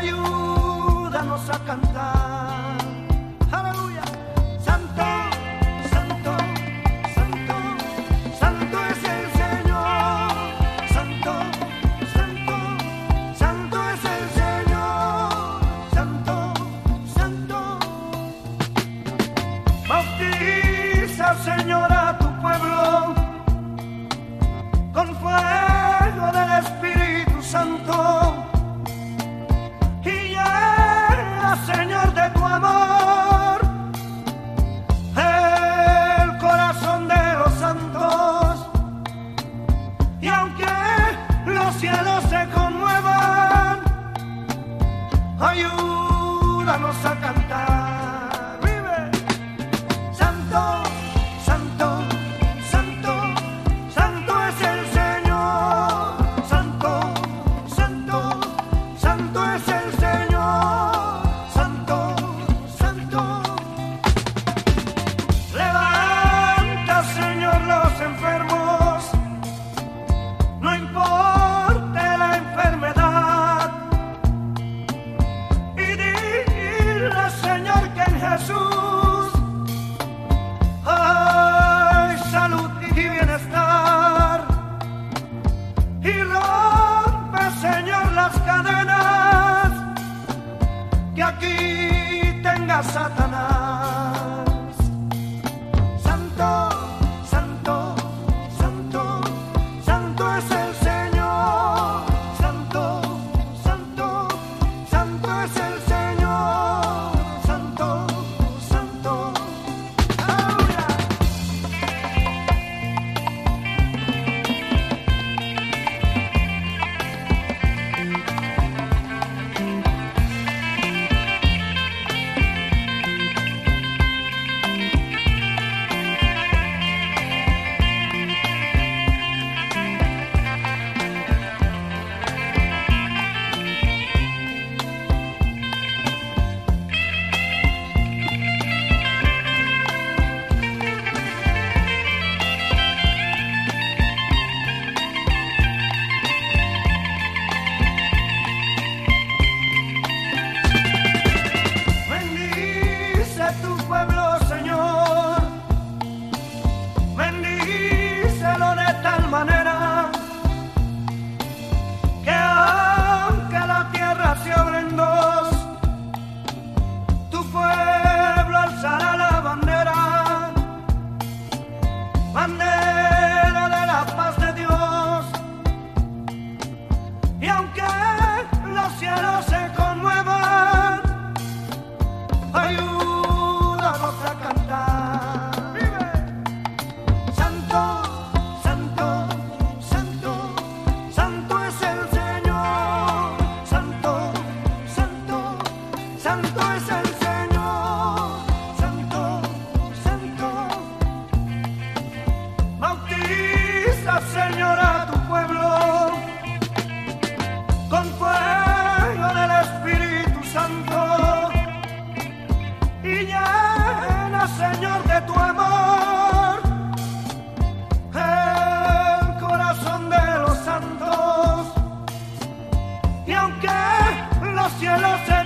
ayúdanos a cantar. Aleluya. Santo, santo, santo, santo es el Señor. Santo, santo, santo es el Señor. Santo, santo. Bautiza, Señor, a tu pueblo con fuego del Espíritu Santo. Señor, de tu amor, el corazón de los santos, y aunque los cielos se conmuevan, ayúdanos a cantar. Vive, santo, santo, santo, santo es el Señor, santo, santo, santo es el Señor. Enfermos, no importa la enfermedad, y dile, Señor, que en Jesús hay salud y bienestar, y rompe, Señor, las cadenas que aquí tenga Satanás. Santo, es el Señor, santo, santo, santo es el Señor, santo, santo, aleluya. Tu pueblo, Señor, bendícelo de tal manera que aunque la tierra se abra en dos, tu pueblo alzará la bandera, bandera de la paz de Dios, y aunque los cielos se conmuevan, ayúdanos a cantar. Vive. Santo, santo, santo, santo es el Señor. Santo, santo, santo es el Señor. Santo, santo. Bautiza, Señor, a tu pueblo con fuego del Espíritu Santo, y llena, Señor, de tu amor el corazón de los santos, y aunque los cielos se